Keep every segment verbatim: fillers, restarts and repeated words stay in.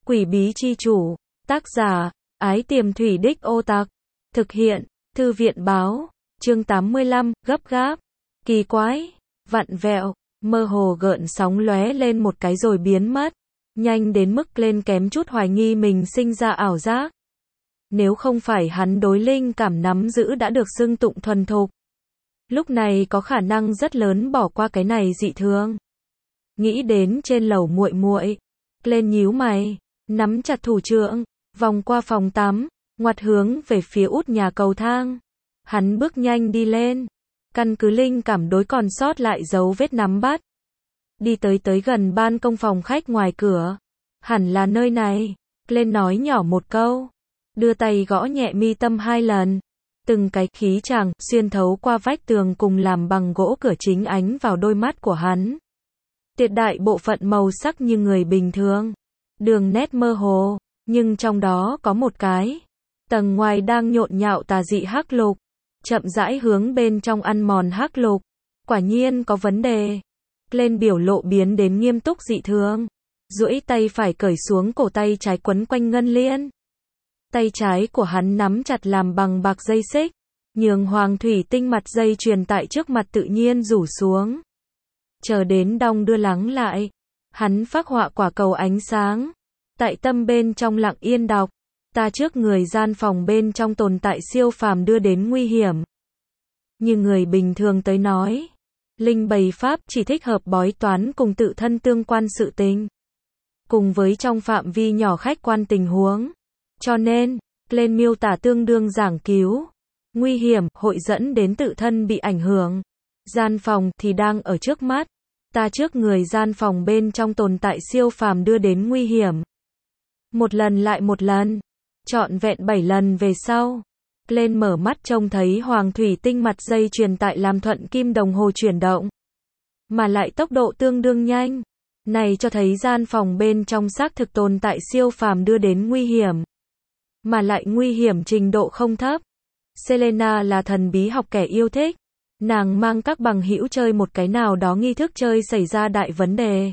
Quỷ bí chi chủ, tác giả, Ái Tiềm Thủy Đích Ô Tặc, thực hiện, Thư viện báo, chương tám mươi lăm, gấp gáp, kỳ quái, vặn vẹo, mơ hồ gợn sóng lóe lên một cái rồi biến mất, nhanh đến mức lên kém chút hoài nghi mình sinh ra ảo giác. Nếu không phải hắn đối linh cảm nắm giữ đã được xưng tụng thuần thục, lúc này có khả năng rất lớn bỏ qua cái này dị thường. Nghĩ đến trên lầu muội muội, lên nhíu mày, nắm chặt thủ trượng, vòng qua phòng tắm, ngoặt hướng về phía út nhà cầu thang. Hắn bước nhanh đi lên, căn cứ linh cảm đối còn sót lại dấu vết nắm bắt. Đi tới tới gần ban công phòng khách ngoài cửa. Hẳn là nơi này, lên nói nhỏ một câu, đưa tay gõ nhẹ mi tâm hai lần. Từng cái khí chàng xuyên thấu qua vách tường cùng làm bằng gỗ cửa chính ánh vào đôi mắt của hắn. Tuyệt đại bộ phận màu sắc như người bình thường, đường nét mơ hồ, nhưng trong đó có một cái tầng ngoài đang nhộn nhạo tà dị hắc lục, chậm rãi hướng bên trong ăn mòn hắc lục. Quả nhiên có vấn đề. Lên biểu lộ biến đến nghiêm túc dị thường, duỗi tay phải cởi xuống cổ tay trái quấn quanh ngân liên. Tay trái của hắn nắm chặt làm bằng bạc dây xích, nhường hoàng thủy tinh mặt dây chuyền tại trước mặt tự nhiên rủ xuống. Chờ đến đong đưa lắng lại, hắn phác họa quả cầu ánh sáng, tại tâm bên trong lặng yên đọc, ta trước người gian phòng bên trong tồn tại siêu phàm đưa đến nguy hiểm. Như người bình thường tới nói, linh bày pháp chỉ thích hợp bói toán cùng tự thân tương quan sự tình, cùng với trong phạm vi nhỏ khách quan tình huống. Cho nên, lên miêu tả tương đương giảng cứu, nguy hiểm hội dẫn đến tự thân bị ảnh hưởng. Gian phòng thì đang ở trước mắt, ta trước người gian phòng bên trong tồn tại siêu phàm đưa đến nguy hiểm. Một lần lại một lần, trọn vẹn bảy lần về sau, lên mở mắt trông thấy hoàng thủy tinh mặt dây chuyền tại làm thuận kim đồng hồ chuyển động, mà lại tốc độ tương đương nhanh. Này cho thấy gian phòng bên trong xác thực tồn tại siêu phàm đưa đến nguy hiểm, mà lại nguy hiểm trình độ không thấp. Selena là thần bí học kẻ yêu thích, nàng mang các bằng hữu chơi một cái nào đó nghi thức chơi xảy ra đại vấn đề.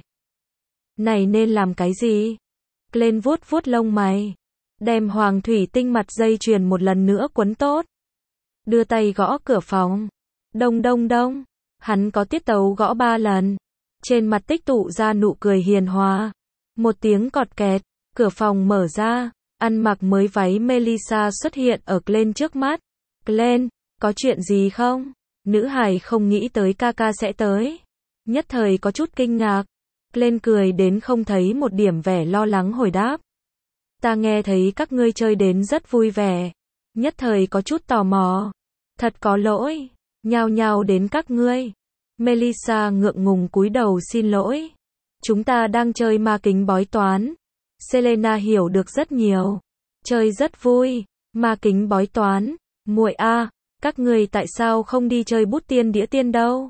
Này nên làm cái gì? Lên vuốt vuốt lông mày, đem hoàng thủy tinh mặt dây chuyền một lần nữa quấn tốt, đưa tay gõ cửa phòng. Đông đông đông, hắn có tiết tấu gõ ba lần, trên mặt tích tụ ra nụ cười hiền hòa. Một tiếng cọt kẹt, cửa phòng mở ra, ăn mặc mới váy Melissa xuất hiện ở Glenn trước mắt. Glenn, có chuyện gì không? Nữ hài không nghĩ tới ca ca sẽ tới, nhất thời có chút kinh ngạc. Glenn cười đến không thấy một điểm vẻ lo lắng hồi đáp, ta nghe thấy các ngươi chơi đến rất vui vẻ, nhất thời có chút tò mò. Thật có lỗi, nhao nhao đến các ngươi. Melissa ngượng ngùng cúi đầu xin lỗi. Chúng ta đang chơi ma kính bói toán. Selena hiểu được rất nhiều, chơi rất vui. Ma kính bói toán, muội a, các ngươi tại sao không đi chơi bút tiên đĩa tiên đâu?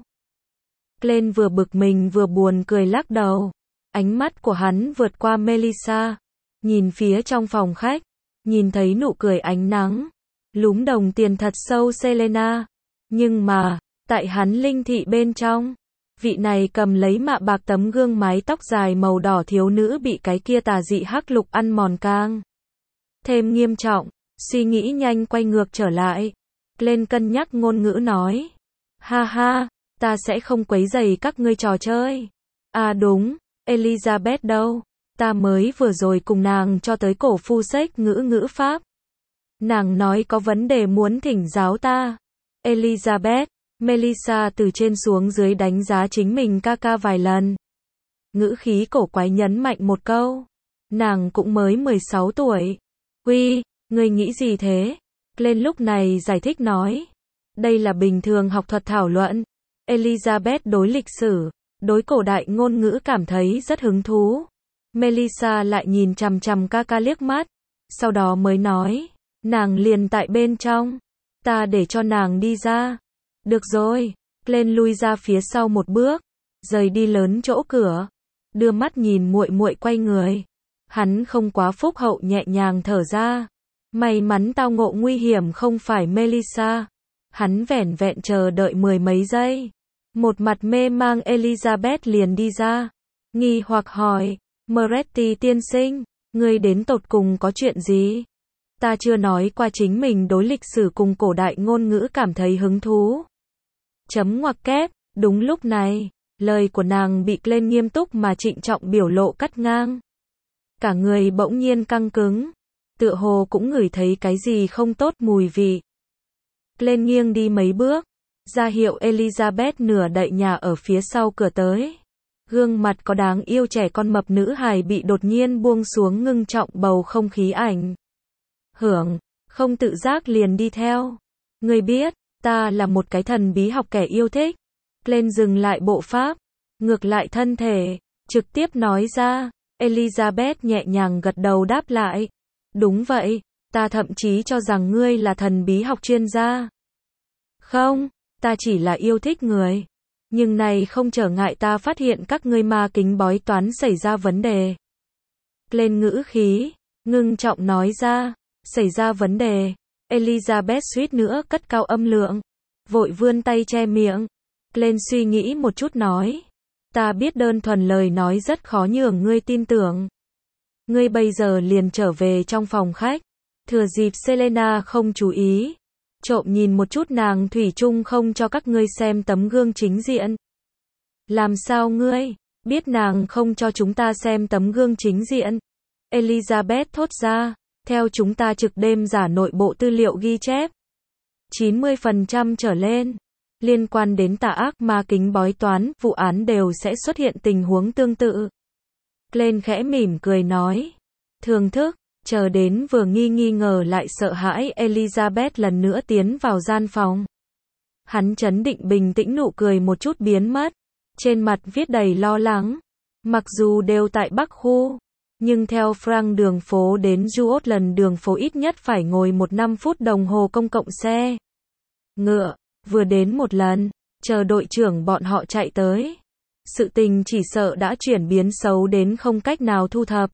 Glenn vừa bực mình vừa buồn cười lắc đầu. Ánh mắt của hắn vượt qua Melissa, nhìn phía trong phòng khách, nhìn thấy nụ cười ánh nắng, lúm đồng tiền thật sâu Selena. Nhưng mà, tại hắn linh thị bên trong, vị này cầm lấy mạ bạc tấm gương mái tóc dài màu đỏ thiếu nữ bị cái kia tà dị hắc lục ăn mòn càng thêm nghiêm trọng. Suy nghĩ nhanh quay ngược trở lại, lên cân nhắc ngôn ngữ nói, ha ha, ta sẽ không quấy rầy các ngươi trò chơi. À đúng, Elizabeth đâu? Ta mới vừa rồi cùng nàng cho tới cổ phu sách ngữ ngữ pháp. Nàng nói có vấn đề muốn thỉnh giáo ta. Elizabeth, Melissa từ trên xuống dưới đánh giá chính mình ca ca vài lần. Ngữ khí cổ quái nhấn mạnh một câu. Nàng cũng mới mười sáu tuổi. Uy, ngươi nghĩ gì thế? Lên lúc này giải thích nói. Đây là bình thường học thuật thảo luận. Elizabeth đối lịch sử, đối cổ đại ngôn ngữ cảm thấy rất hứng thú. Melissa lại nhìn chằm chằm ca ca liếc mắt, sau đó mới nói, nàng liền tại bên trong, ta để cho nàng đi ra. Được rồi, lên lui ra phía sau một bước, rời đi lớn chỗ cửa, đưa mắt nhìn muội muội quay người. Hắn không quá phúc hậu nhẹ nhàng thở ra, may mắn tao ngộ nguy hiểm không phải Melissa. Hắn vẻn vẹn chờ đợi mười mấy giây, một mặt mê mang Elizabeth liền đi ra, nghi hoặc hỏi, Moretti tiên sinh, Ngươi đến tột cùng có chuyện gì? Ta chưa nói qua chính mình đối lịch sử cùng cổ đại ngôn ngữ cảm thấy hứng thú. Chấm ngoặc kép, đúng lúc này, lời của nàng bị Glenn nghiêm túc mà trịnh trọng biểu lộ cắt ngang. Cả người bỗng nhiên căng cứng, tựa hồ cũng ngửi thấy cái gì không tốt mùi vị. Glenn nghiêng đi mấy bước, ra hiệu Elizabeth nửa đậy nhà ở phía sau cửa tới. Gương mặt có đáng yêu trẻ con mập nữ hài bị đột nhiên buông xuống ngưng trọng bầu không khí ảnh. Hưởng, không tự giác liền đi theo. Ngươi biết, ta là một cái thần bí học kẻ yêu thích. Glenn dừng lại bộ pháp, ngược lại thân thể, trực tiếp nói ra. Elizabeth nhẹ nhàng gật đầu đáp lại. Đúng vậy, ta thậm chí cho rằng ngươi là thần bí học chuyên gia. Không, ta chỉ là yêu thích người. Nhưng này không trở ngại ta phát hiện các ngươi ma kính bói toán xảy ra vấn đề. Glenn ngữ khí, ngưng trọng nói ra. Xảy ra vấn đề. Elizabeth suýt nữa cất cao âm lượng, vội vươn tay che miệng. Glenn suy nghĩ một chút nói. Ta biết đơn thuần lời nói rất khó nhường ngươi tin tưởng. Ngươi bây giờ liền trở về trong phòng khách. Thừa dịp Selena không chú ý, trộm nhìn một chút nàng thủy chung không cho các ngươi xem tấm gương chính diện. Làm sao ngươi biết nàng không cho chúng ta xem tấm gương chính diện? Elizabeth thốt ra. Theo chúng ta trực đêm giả nội bộ tư liệu ghi chép, chín mươi phần trăm trở lên liên quan đến tà ác ma kính bói toán, vụ án đều sẽ xuất hiện tình huống tương tự. Glenn khẽ mỉm cười nói. Thưởng thức, chờ đến vừa nghi nghi ngờ lại sợ hãi Elizabeth lần nữa tiến vào gian phòng. Hắn trấn định bình tĩnh nụ cười một chút biến mất. Trên mặt viết đầy lo lắng. Mặc dù đều tại Bắc Khu, nhưng theo Frank đường phố đến Juotland đường phố ít nhất phải ngồi một năm phút đồng hồ công cộng xe ngựa, vừa đến một lần, chờ đội trưởng bọn họ chạy tới. Sự tình chỉ sợ đã chuyển biến xấu đến không cách nào thu thập.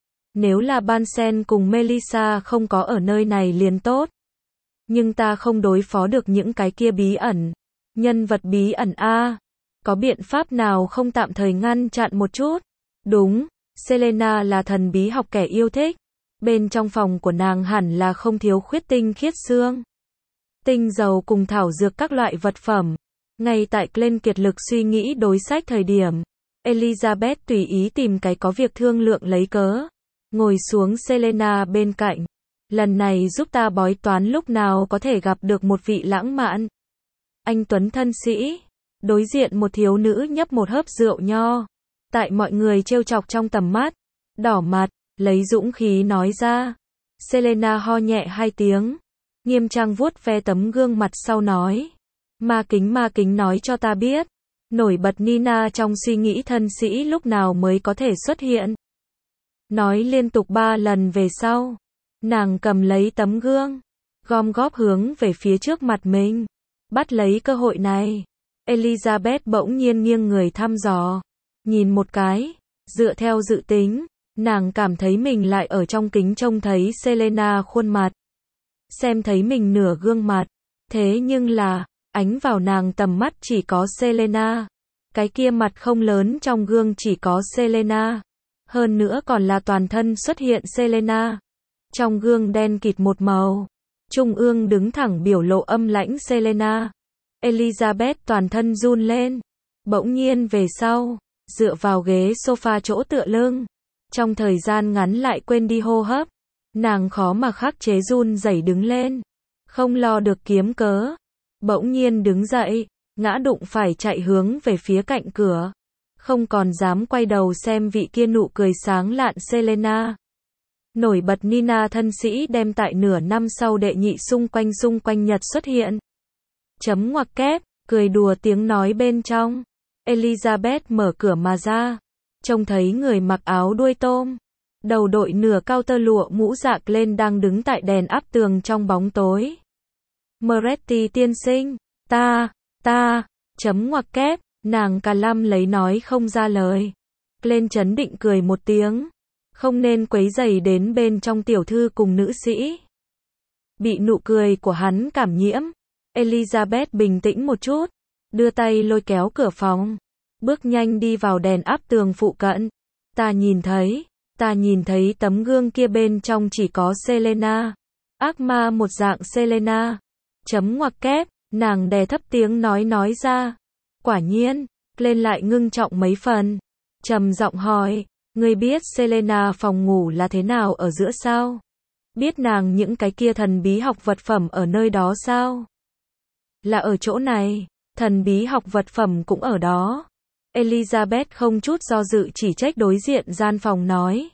Nếu là Bansen cùng Melissa không có ở nơi này liền tốt. Nhưng ta không đối phó được những cái kia bí ẩn. Nhân vật bí ẩn a. Có biện pháp nào không tạm thời ngăn chặn một chút? Đúng. Selena là thần bí học kẻ yêu thích. Bên trong phòng của nàng hẳn là không thiếu khuyết tinh khiết xương, tinh dầu cùng thảo dược các loại vật phẩm. Ngay tại Glenn kiệt lực suy nghĩ đối sách thời điểm, Elizabeth tùy ý tìm cái có việc thương lượng lấy cớ, ngồi xuống Selena bên cạnh. Lần này giúp ta bói toán lúc nào có thể gặp được một vị lãng mạn anh tuấn thân sĩ. Đối diện một thiếu nữ nhấp một hớp rượu nho. Tại mọi người trêu chọc trong tầm mắt, đỏ mặt, lấy dũng khí nói ra. Selena ho nhẹ hai tiếng, nghiêm trang vuốt ve tấm gương mặt sau nói. Ma kính ma kính nói cho ta biết, nổi bật Nina trong suy nghĩ thân sĩ lúc nào mới có thể xuất hiện. Nói liên tục ba lần về sau, nàng cầm lấy tấm gương, gom góp hướng về phía trước mặt mình. Bắt lấy cơ hội này, Elizabeth bỗng nhiên nghiêng người thăm dò. Nhìn một cái, dựa theo dự tính, nàng cảm thấy mình lại ở trong kính trông thấy Selena khuôn mặt. Xem thấy mình nửa gương mặt. Thế nhưng là, ánh vào nàng tầm mắt chỉ có Selena. Cái kia mặt không lớn trong gương chỉ có Selena. Hơn nữa còn là toàn thân xuất hiện Selena. Trong gương đen kịt một màu. Trung ương đứng thẳng biểu lộ âm lãnh Selena. Elizabeth toàn thân run lên. Bỗng nhiên về sau, dựa vào ghế sofa chỗ tựa lưng. Trong thời gian ngắn lại quên đi hô hấp. Nàng khó mà khắc chế run rẩy đứng lên. Không lo được kiếm cớ. Bỗng nhiên đứng dậy, ngã đụng phải chạy hướng về phía cạnh cửa. Không còn dám quay đầu xem vị kia nụ cười sáng lạn Selena. Nổi bật Nina thân sĩ đem tại nửa năm sau đệ nhị xung quanh xung quanh nhật xuất hiện. Chấm ngoặc kép, cười đùa tiếng nói bên trong. Elizabeth mở cửa mà ra. Trông thấy người mặc áo đuôi tôm, đầu đội nửa cao tơ lụa mũ rạc lên đang đứng tại đèn áp tường trong bóng tối. Moretti tiên sinh, ta, ta, chấm ngoặc kép, nàng cà lăm lấy nói không ra lời. Lên chấn định cười một tiếng. Không nên quấy rầy đến bên trong tiểu thư cùng nữ sĩ. Bị nụ cười của hắn cảm nhiễm, Elizabeth bình tĩnh một chút, đưa tay lôi kéo cửa phòng, bước nhanh đi vào đèn áp tường phụ cận. Ta nhìn thấy, Ta nhìn thấy tấm gương kia bên trong chỉ có Selena. Ác ma một dạng Selena. Chấm ngoặc kép, nàng đè thấp tiếng nói nói ra. Quả nhiên, lên lại ngưng trọng mấy phần. Trầm giọng hỏi, ngươi biết Selena phòng ngủ là thế nào ở giữa sao? Biết nàng những cái kia thần bí học vật phẩm ở nơi đó sao? Là ở chỗ này, thần bí học vật phẩm cũng ở đó. Elizabeth không chút do dự chỉ trách đối diện gian phòng nói.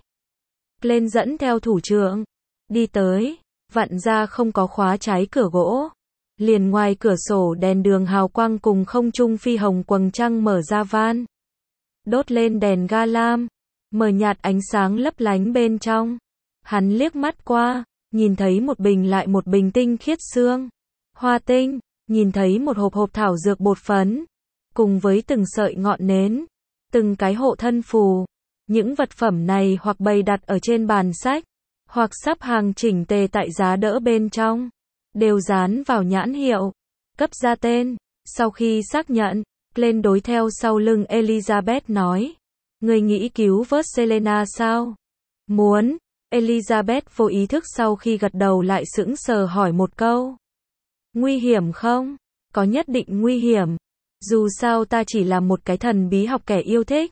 Lên dẫn theo thủ trưởng, đi tới, vặn ra không có khóa trái cửa gỗ. Liền ngoài cửa sổ đèn đường hào quang cùng không trung phi hồng quầng trăng mở ra van. Đốt lên đèn ga lam, mờ nhạt ánh sáng lấp lánh bên trong. Hắn liếc mắt qua, nhìn thấy một bình lại một bình tinh khiết xương. Hoa tinh, nhìn thấy một hộp hộp thảo dược bột phấn. Cùng với từng sợi ngọn nến, từng cái hộ thân phù. Những vật phẩm này hoặc bày đặt ở trên bàn sách, hoặc sắp hàng chỉnh tề tại giá đỡ bên trong. Đều dán vào nhãn hiệu, cấp ra tên. Sau khi xác nhận, lên đối theo sau lưng Elizabeth nói. Người nghĩ cứu vớt Selena sao? Muốn. Elizabeth vô ý thức sau khi gật đầu lại sững sờ hỏi một câu. Nguy hiểm không? Có nhất định nguy hiểm. Dù sao ta chỉ là một cái thần bí học kẻ yêu thích.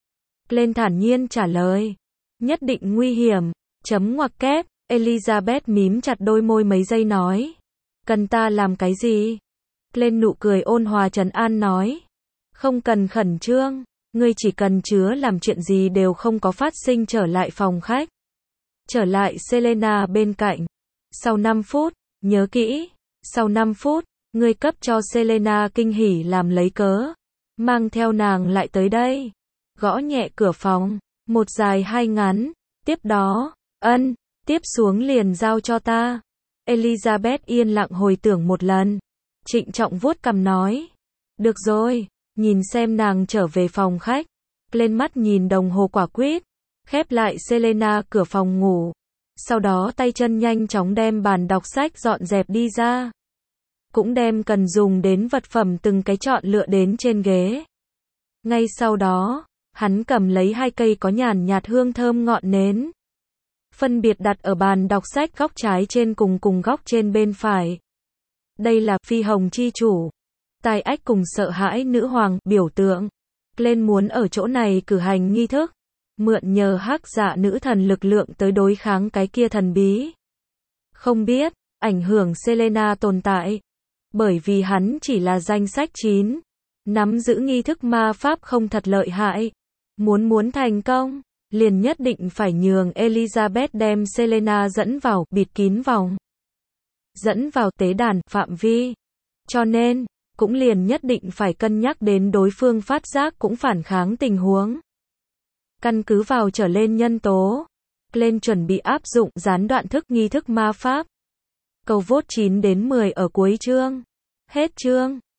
Lên thản nhiên trả lời. Nhất định nguy hiểm. Chấm ngoặc kép. Elizabeth mím chặt đôi môi mấy giây nói. Cần ta làm cái gì? Lên nụ cười ôn hòa trấn an nói. Không cần khẩn trương. Ngươi chỉ cần chứa làm chuyện gì đều không có phát sinh trở lại phòng khách. Trở lại Selena bên cạnh. Sau năm phút, nhớ kỹ. Sau năm phút, ngươi cấp cho Selena kinh hỉ làm lấy cớ. Mang theo nàng lại tới đây. Gõ nhẹ cửa phòng. Một dài hai ngắn. Tiếp đó, ân, tiếp xuống liền giao cho ta. Elizabeth yên lặng hồi tưởng một lần. Trịnh trọng vuốt cằm nói. Được rồi, nhìn xem nàng trở về phòng khách. Lên mắt nhìn đồng hồ quả quyết. Khép lại Selena cửa phòng ngủ. Sau đó tay chân nhanh chóng đem bàn đọc sách dọn dẹp đi ra. Cũng đem cần dùng đến vật phẩm từng cái chọn lựa đến trên ghế. Ngay sau đó, hắn cầm lấy hai cây có nhàn nhạt hương thơm ngọn nến. Phân biệt đặt ở bàn đọc sách góc trái trên cùng cùng góc trên bên phải. Đây là phi hồng chi chủ. Tai ách cùng sợ hãi nữ hoàng, biểu tượng. Lên muốn ở chỗ này cử hành nghi thức. Mượn nhờ hắc dạ nữ thần lực lượng tới đối kháng cái kia thần bí. Không biết, ảnh hưởng Selena tồn tại. Bởi vì hắn chỉ là danh sách chín. Nắm giữ nghi thức ma pháp không thật lợi hại. Muốn muốn thành công, liền nhất định phải nhường Elizabeth đem Selena dẫn vào, bịt kín vòng. Dẫn vào tế đàn, phạm vi. Cho nên, cũng liền nhất định phải cân nhắc đến đối phương phát giác cũng phản kháng tình huống. Căn cứ vào trở lên nhân tố. Lên chuẩn bị áp dụng gián đoạn thức nghi thức ma pháp. Câu vote chín đến mười ở cuối chương. Hết chương.